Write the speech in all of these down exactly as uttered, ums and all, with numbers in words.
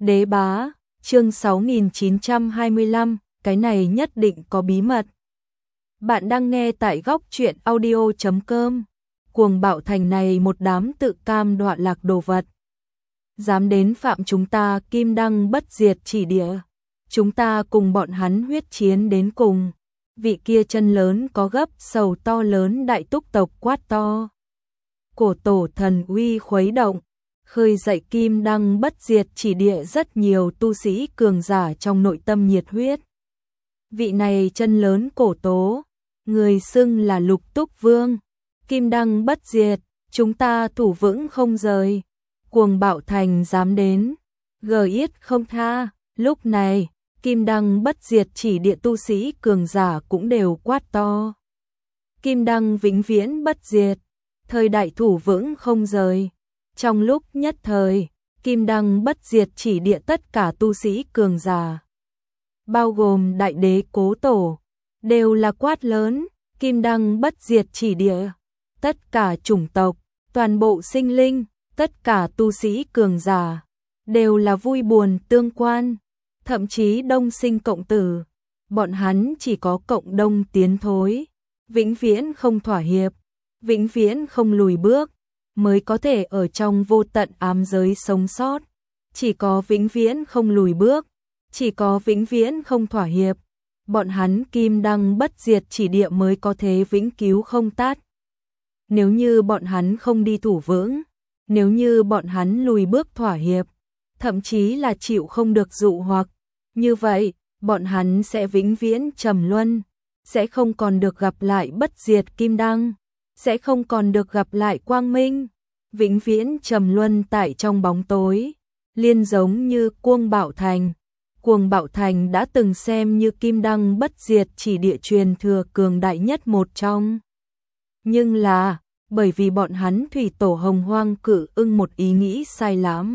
Đế bá, chương sáu nghìn chín trăm hai mươi lăm, cái này nhất định có bí mật. Bạn đang nghe tại góc truyện audio chấm com. Cuồng bạo thành này một đám tự cam đoạ lạc đồ vật. Dám đến phạm chúng ta kim đăng bất diệt chỉ địa. Chúng ta cùng bọn hắn huyết chiến đến cùng. Vị kia chân lớn có gấp sầu to lớn đại túc tộc quát to. Cổ tổ thần uy khuấy động, khơi dậy kim đăng bất diệt chỉ địa rất nhiều tu sĩ cường giả trong nội tâm nhiệt huyết. Vị này chân lớn cổ tố, người xưng là Lục Túc Vương, kim đăng bất diệt, chúng ta thủ vững không rời. Cuồng bạo thành dám đến, gờ yết không tha. Lúc này, kim đăng bất diệt chỉ địa tu sĩ cường giả cũng đều quát to. Kim đăng vĩnh viễn bất diệt, thời đại thủ vững không rời. Trong lúc nhất thời, kim đăng bất diệt chỉ địa tất cả tu sĩ cường giả, bao gồm đại đế cố tổ, đều là quát lớn, kim đăng bất diệt chỉ địa. Tất cả chủng tộc, toàn bộ sinh linh, tất cả tu sĩ cường giả, đều là vui buồn tương quan, thậm chí đông sinh cộng tử. Bọn hắn chỉ có cộng đông tiến thối, vĩnh viễn không thỏa hiệp, vĩnh viễn không lùi bước, mới có thể ở trong vô tận ám giới sống sót. Chỉ có vĩnh viễn không lùi bước, chỉ có vĩnh viễn không thỏa hiệp, bọn hắn kim đăng bất diệt chỉ địa mới có thể vĩnh cứu không tát. Nếu như bọn hắn không đi thủ vững, nếu như bọn hắn lùi bước thỏa hiệp, thậm chí là chịu không được dụ hoặc, như vậy, bọn hắn sẽ vĩnh viễn trầm luân, sẽ không còn được gặp lại bất diệt kim đăng, sẽ không còn được gặp lại quang minh, vĩnh viễn trầm luân tại trong bóng tối. Liên giống như Cuồng Bạo Thành, Cuồng Bạo Thành đã từng xem như kim đăng bất diệt chỉ địa truyền thừa cường đại nhất một trong. Nhưng là, bởi vì bọn hắn thủy tổ Hồng Hoang Cự Ưng một ý nghĩ sai lắm,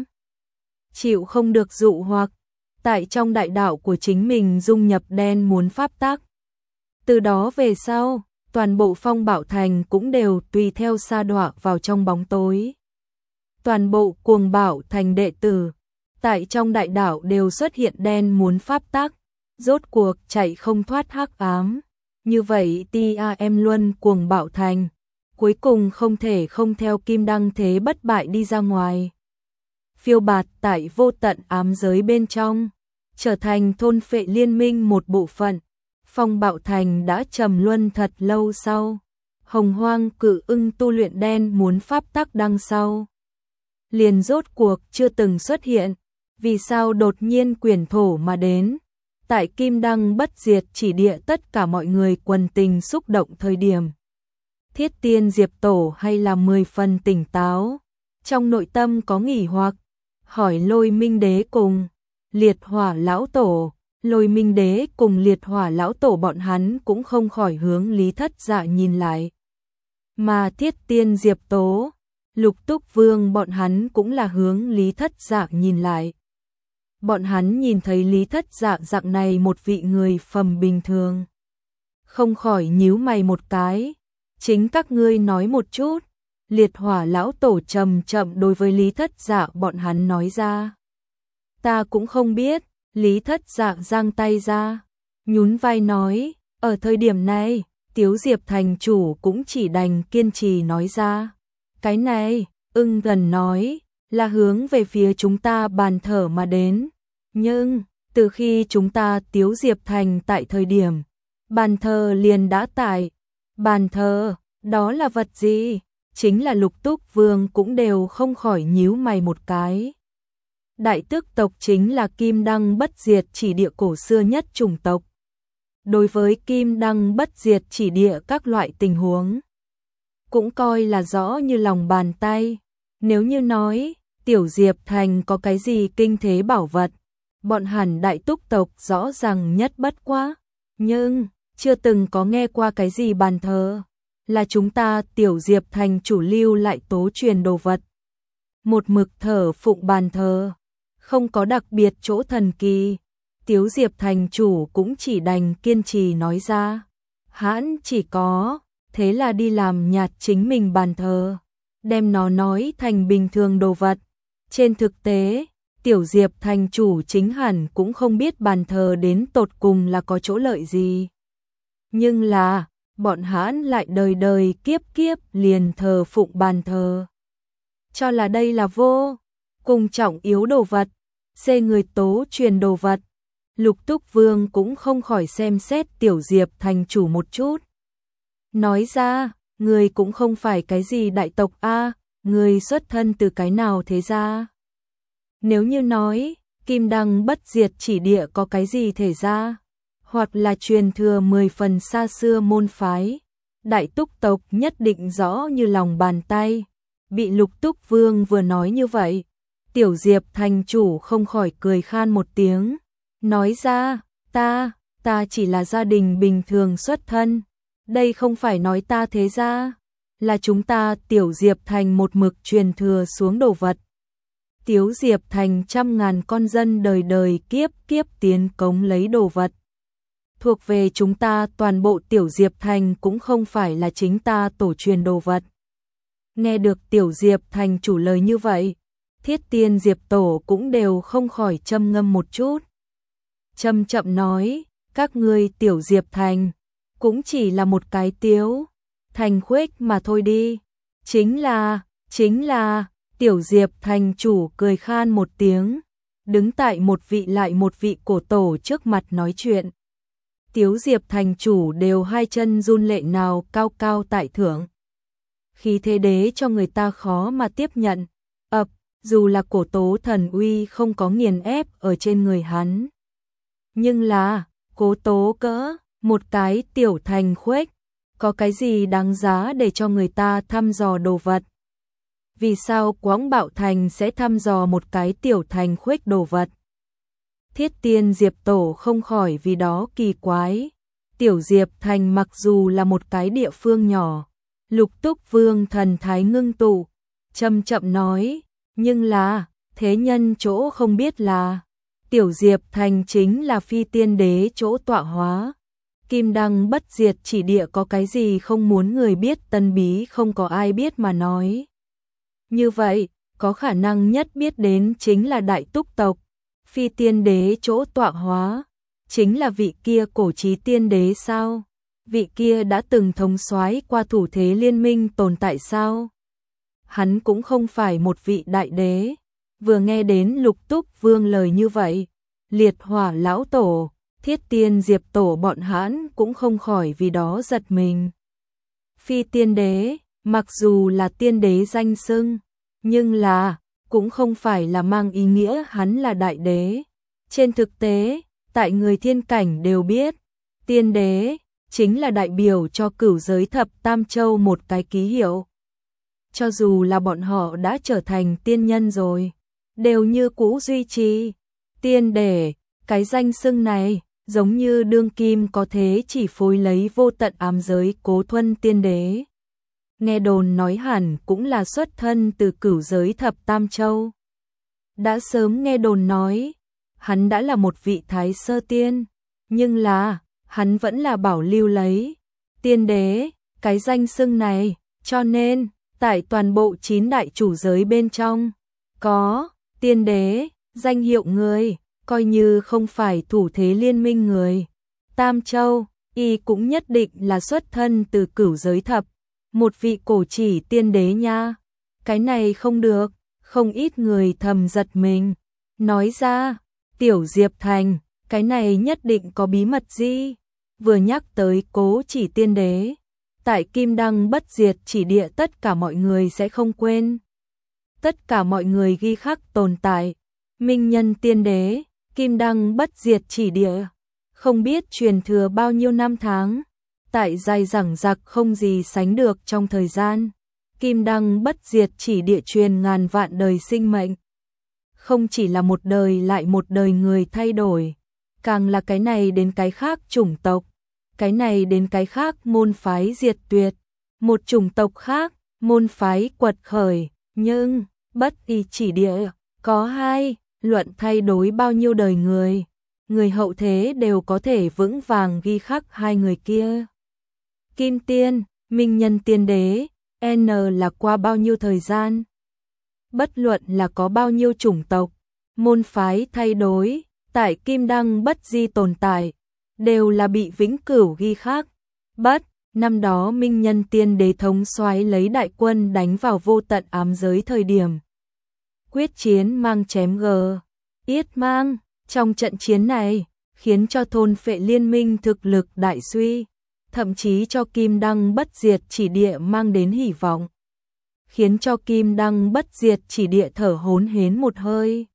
chịu không được dụ hoặc, tại trong đại đạo của chính mình dung nhập đen muốn pháp tắc. Từ đó về sau, toàn bộ Phong Bạo Thành cũng đều tùy theo sa đọa vào trong bóng tối. Toàn bộ Cuồng Bạo Thành đệ tử, tại trong đại đạo đều xuất hiện đen muốn pháp tắc, rốt cuộc chạy không thoát hắc ám. Như vậy Tam Luân Cuồng Bạo Thành, cuối cùng không thể không theo kim đăng thế bất bại đi ra ngoài. Phiêu bạt tại vô tận ám giới bên trong, trở thành thôn phệ liên minh một bộ phận. Phong Bạo Thành đã trầm luân thật lâu sau, Hồng Hoang Cự Ưng tu luyện đen muốn pháp tắc đằng sau, liền rốt cuộc chưa từng xuất hiện. Vì sao đột nhiên quyển thổ mà đến? Tại kim đăng bất diệt chỉ địa tất cả mọi người quần tình xúc động thời điểm, Thiết Tiên Diệp Tổ hay là mười phần tỉnh táo, trong nội tâm có nghỉ hoặc, hỏi Lôi Minh Đế cùng Liệt Hỏa Lão Tổ. Lôi Minh Đế cùng Liệt Hỏa Lão Tổ bọn hắn cũng không khỏi hướng Lý Thất Dạ nhìn lại. Mà Thiết Tiên Diệp Tố, Lục Túc Vương bọn hắn cũng là hướng Lý Thất Dạ nhìn lại. Bọn hắn nhìn thấy Lý Thất Dạ dạng này một vị người phàm bình thường, không khỏi nhíu mày một cái. Chính các ngươi nói một chút. Liệt Hỏa Lão Tổ chậm chậm đối với Lý Thất Dạ bọn hắn nói ra. Ta cũng không biết. Lý Thất Dạ giang tay ra, nhún vai nói, ở thời điểm này, Tiếu Diệp thành chủ cũng chỉ đành kiên trì nói ra. Cái này, Ưng gần nói, là hướng về phía chúng ta bàn thờ mà đến. Nhưng, từ khi chúng ta Tiếu Diệp thành tại thời điểm, bàn thờ liền đã tại. Bàn thờ, đó là vật gì? Chính là Lục Túc Vương cũng đều không khỏi nhíu mày một cái. Đại tước tộc chính là kim đăng bất diệt chỉ địa cổ xưa nhất chủng tộc. Đối với kim đăng bất diệt chỉ địa các loại tình huống, cũng coi là rõ như lòng bàn tay. Nếu như nói, Tiểu Diệp Thành có cái gì kinh thế bảo vật, bọn hẳn đại túc tộc rõ ràng nhất bất quá. Nhưng, chưa từng có nghe qua cái gì bàn thờ, là chúng ta Tiểu Diệp Thành chủ lưu lại tố truyền đồ vật. Một mực thờ phụng bàn thờ, không có đặc biệt chỗ thần kỳ. Tiếu Diệp thành chủ cũng chỉ đành kiên trì nói ra. Hãn chỉ có, thế là đi làm nhạt chính mình bàn thờ, đem nó nói thành bình thường đồ vật. Trên thực tế, Tiểu Diệp thành chủ chính hẳn cũng không biết bàn thờ đến tột cùng là có chỗ lợi gì. Nhưng là, bọn hắn lại đời đời kiếp kiếp liền thờ phụng bàn thờ. Cho là đây là vô cùng trọng yếu đồ vật, xê người tố truyền đồ vật. Lục Túc Vương cũng không khỏi xem xét Tiểu Diệp thành chủ một chút. Nói ra, người cũng không phải cái gì đại tộc a, người xuất thân từ cái nào thế gia? Nếu như nói, Kim Đăng bất diệt chỉ địa có cái gì thể gia, hoặc là truyền thừa mười phần xa xưa môn phái, đại túc tộc nhất định rõ như lòng bàn tay. Bị Lục Túc Vương vừa nói như vậy, Tiểu Diệp thành chủ không khỏi cười khan một tiếng, nói ra, ta, ta chỉ là gia đình bình thường xuất thân, đây không phải nói ta thế gia, là chúng ta Tiểu Diệp thành một mực truyền thừa xuống đồ vật. Tiểu Diệp thành trăm ngàn con dân đời đời kiếp kiếp tiến cống lấy đồ vật. Thuộc về chúng ta toàn bộ Tiểu Diệp thành cũng không phải là chính ta tổ truyền đồ vật. Nghe được Tiểu Diệp thành chủ lời như vậy, Thiết Tiên Diệp tổ cũng đều không khỏi châm ngâm một chút. Chậm chậm nói, các ngươi Tiểu Diệp thành cũng chỉ là một cái tiếu thành khuếch mà thôi đi. Chính là, chính là, Tiểu Diệp thành chủ cười khan một tiếng, đứng tại một vị lại một vị cổ tổ trước mặt nói chuyện. Tiểu Diệp thành chủ đều hai chân run lệ nào cao cao tại thượng. Khí thế đế cho người ta khó mà tiếp nhận, ập, dù là cổ tố thần uy không có nghiền ép ở trên người hắn. Nhưng là, cố tố cỡ, một cái tiểu thành khuếch, có cái gì đáng giá để cho người ta thăm dò đồ vật? Vì sao Quáng Bạo Thành sẽ thăm dò một cái tiểu thành khuếch đồ vật? Thiết Tiên Diệp tổ không khỏi vì đó kỳ quái. Tiểu Diệp thành mặc dù là một cái địa phương nhỏ, Lục Túc Vương thần thái ngưng tụ, chậm chậm nói, nhưng là, thế nhân chỗ không biết là, Tiểu Diệp thành chính là phi tiên đế chỗ tọa hóa. Kim Đăng bất diệt chỉ địa có cái gì không muốn người biết, tân bí không có ai biết mà nói. Như vậy, có khả năng nhất biết đến chính là Đại Túc tộc, phi tiên đế chỗ tọa hóa, chính là vị kia cổ chí tiên đế sao? Vị kia đã từng thống soái qua thủ thế liên minh tồn tại sao? Hắn cũng không phải một vị đại đế. Vừa nghe đến Lục Túc Vương lời như vậy, Liệt Hỏa lão tổ, Thiết Tiên Diệp tổ bọn hắn cũng không khỏi vì đó giật mình. Phi tiên đế, mặc dù là tiên đế danh xưng, nhưng là, cũng không phải là mang ý nghĩa hắn là đại đế. Trên thực tế, tại người thiên cảnh đều biết, tiên đế chính là đại biểu cho cửu giới thập tam châu một cái ký hiệu. Cho dù là bọn họ đã trở thành tiên nhân rồi, đều như cũ duy trì tiên đế, cái danh xưng này, giống như đương kim có thế chỉ phối lấy vô tận ám giới Cố Thuần tiên đế. Nghe đồn nói hẳn cũng là xuất thân từ cửu giới thập tam châu. Đã sớm nghe đồn nói, hắn đã là một vị thái sơ tiên, nhưng là, hắn vẫn là bảo lưu lấy tiên đế, cái danh xưng này, cho nên, tại toàn bộ chín đại chủ giới bên trong, có tiên đế, danh hiệu người, coi như không phải thủ thế liên minh người. Tam châu, y cũng nhất định là xuất thân từ cửu giới thập, một vị cổ chỉ tiên đế nha. Cái này không được, không ít người thầm giật mình. Nói ra, Tiểu Diệp thành, cái này nhất định có bí mật gì? Vừa nhắc tới Cố chỉ tiên đế, tại Kim Đăng bất diệt chỉ địa tất cả mọi người sẽ không quên. Tất cả mọi người ghi khắc tồn tại, Minh Nhân tiên đế, Kim Đăng bất diệt chỉ địa, không biết truyền thừa bao nhiêu năm tháng, tại dài dẳng dặc không gì sánh được trong thời gian, Kim Đăng bất diệt chỉ địa truyền ngàn vạn đời sinh mệnh. Không chỉ là một đời lại một đời người thay đổi, càng là cái này đến cái khác chủng tộc, cái này đến cái khác môn phái diệt tuyệt, một chủng tộc khác, môn phái quật khởi, nhưng bất y chỉ địa, có hai, luận thay đổi bao nhiêu đời người, người hậu thế đều có thể vững vàng ghi khắc hai người kia. Kim Tiên, Minh Nhân tiên đế, N là qua bao nhiêu thời gian, bất luận là có bao nhiêu chủng tộc, môn phái thay đổi, tại Kim Đăng Bất Di tồn tại, đều là bị vĩnh cửu ghi khắc. Bất, năm đó Minh Nhân Tiên Đế thống soái lấy đại quân đánh vào vô tận ám giới thời điểm. Quyết chiến mang chém gờ, yết mang, trong trận chiến này, khiến cho thôn phệ liên minh thực lực đại suy, thậm chí cho Kim Đăng Bất Diệt chỉ địa mang đến hy vọng. Khiến cho Kim Đăng Bất Diệt chỉ địa thở hổn hển một hơi.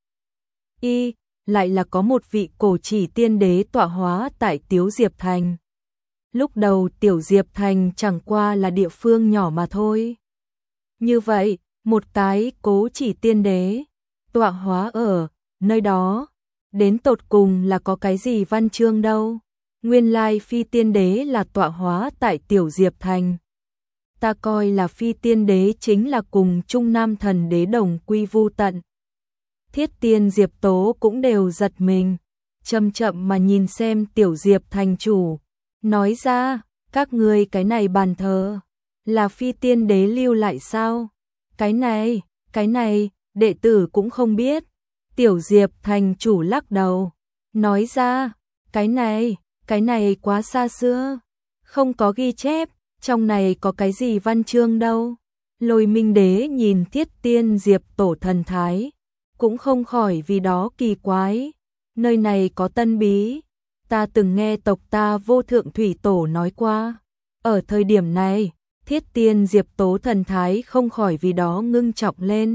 Y, lại là có một vị cổ chỉ tiên đế tọa hóa tại Tiếu Diệp Thành. Lúc đầu Tiểu Diệp Thành chẳng qua là địa phương nhỏ mà thôi. Như vậy, một cái cố chỉ tiên đế tọa hóa ở nơi đó, đến tột cùng là có cái gì văn chương đâu. Nguyên lai phi tiên đế là tọa hóa tại Tiểu Diệp Thành. Ta coi là phi tiên đế chính là cùng Trung Nam thần đế đồng quy vu tận. Thiết Tiên Diệp Tố cũng đều giật mình, chậm chậm mà nhìn xem Tiểu Diệp Thành chủ, nói ra, các ngươi cái này bàn thờ, là phi tiên đế lưu lại sao? Cái này, cái này, đệ tử cũng không biết. Tiểu Diệp Thành chủ lắc đầu, nói ra, cái này, cái này quá xa xưa, không có ghi chép, trong này có cái gì văn chương đâu. Lôi Minh Đế nhìn Thiết Tiên Diệp Tổ thần thái, cũng không khỏi vì đó kỳ quái, nơi này có tân bí, ta từng nghe tộc ta Vô Thượng Thủy Tổ nói qua. Ở thời điểm này, Thiết Tiên Diệp Tố thần thái không khỏi vì đó ngưng trọng lên.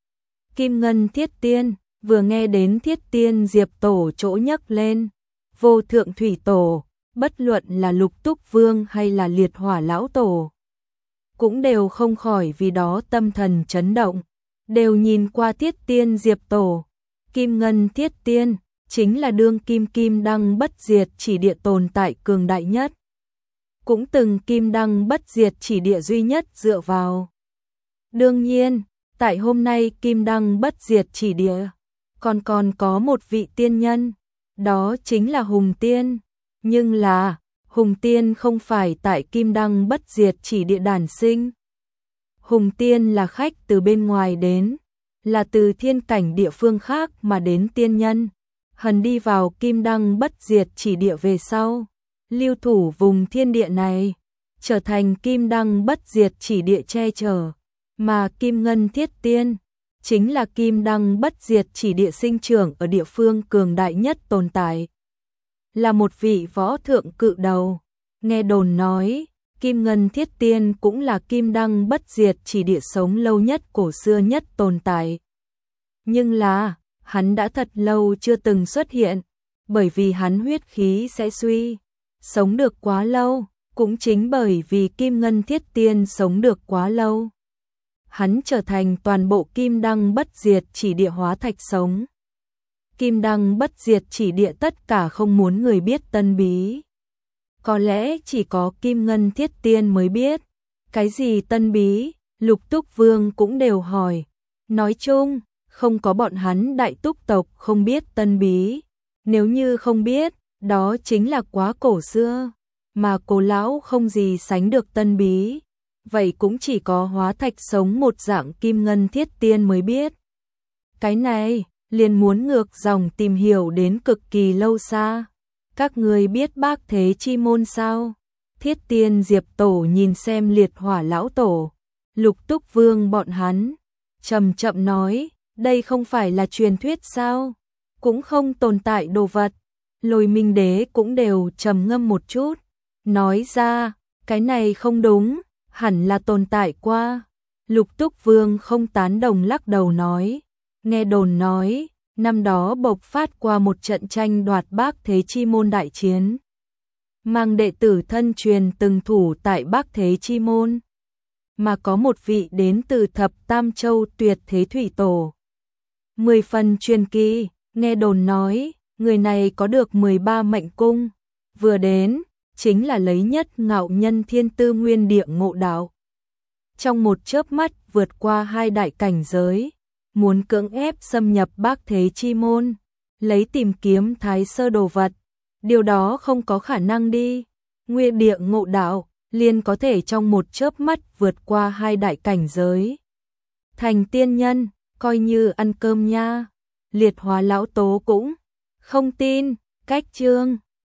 Kim Ngân Thiết Tiên, vừa nghe đến Thiết Tiên Diệp Tổ chỗ nhấc lên, Vô Thượng Thủy Tổ, bất luận là Lục Túc Vương hay là Liệt Hỏa Lão Tổ, cũng đều không khỏi vì đó tâm thần chấn động, đều nhìn qua Thiết Tiên Diệp Tổ. Kim Ngân Thiết Tiên, chính là đương kim Kim Đăng Bất Diệt chỉ địa tồn tại cường đại nhất. Cũng từng Kim Đăng Bất Diệt chỉ địa duy nhất dựa vào. Đương nhiên, tại hôm nay Kim Đăng Bất Diệt chỉ địa, còn còn có một vị tiên nhân, đó chính là Hùng Tiên. Nhưng là, Hùng Tiên không phải tại Kim Đăng Bất Diệt chỉ địa đản sinh. Hùng Tiên là khách từ bên ngoài đến, là từ thiên cảnh địa phương khác mà đến tiên nhân. Hần đi vào Kim Đăng Bất Diệt chỉ địa về sau, lưu thủ vùng thiên địa này, trở thành Kim Đăng Bất Diệt chỉ địa che chở, mà Kim Ngân Thiết Tiên chính là Kim Đăng Bất Diệt chỉ địa sinh trưởng ở địa phương cường đại nhất tồn tại. Là một vị võ thượng cự đầu, nghe đồn nói, Kim Ngân Thiết Tiên cũng là Kim Đăng Bất Diệt chỉ địa sống lâu nhất cổ xưa nhất tồn tại. Nhưng là, hắn đã thật lâu chưa từng xuất hiện, bởi vì hắn huyết khí sẽ suy, sống được quá lâu, cũng chính bởi vì Kim Ngân Thiết Tiên sống được quá lâu. Hắn trở thành toàn bộ Kim Đăng Bất Diệt chỉ địa hóa thạch sống. Kim Đăng Bất Diệt chỉ địa tất cả không muốn người biết tân bí. Có lẽ chỉ có Kim Ngân Thiết Tiên mới biết. Cái gì tân bí, Lục Túc Vương cũng đều hỏi. Nói chung, không có bọn hắn Đại Túc tộc không biết tân bí. Nếu như không biết, đó chính là quá cổ xưa. Mà Cố lão không gì sánh được tân bí. Vậy cũng chỉ có hóa thạch sống một dạng Kim Ngân Thiết Tiên mới biết. Cái này, liền muốn ngược dòng tìm hiểu đến cực kỳ lâu xa. Các người biết Bác Thế Chi Môn sao? Thiết Tiên Diệp Tổ nhìn xem Liệt Hỏa Lão Tổ, Lục Túc Vương bọn hắn, chậm chậm nói, đây không phải là truyền thuyết sao? Cũng không tồn tại đồ vật. Lôi Minh Đế cũng đều trầm ngâm một chút, nói ra, cái này không đúng, hẳn là tồn tại qua. Lục Túc Vương không tán đồng lắc đầu nói, nghe đồn nói, năm đó bộc phát qua một trận tranh đoạt Bác Thế Chi Môn đại chiến. Mang đệ tử thân truyền từng thủ tại Bác Thế Chi Môn. Mà có một vị đến từ thập Tam Châu Tuyệt Thế Thủy Tổ. Mười phần truyền kỳ, nghe đồn nói, người này có được mười ba mệnh cung. Vừa đến, chính là lấy nhất ngạo nhân thiên tư nguyên địa ngộ đạo. Trong một chớp mắt vượt qua hai đại cảnh giới, muốn cưỡng ép xâm nhập Bác Thế Chi Môn, lấy tìm kiếm thái sơ đồ vật. Điều đó không có khả năng đi. Nguyên địa ngộ đạo, liền có thể trong một chớp mắt vượt qua hai đại cảnh giới. Thành tiên nhân, coi như ăn cơm nha. Liệt Hóa lão tố cũng không tin, cách chương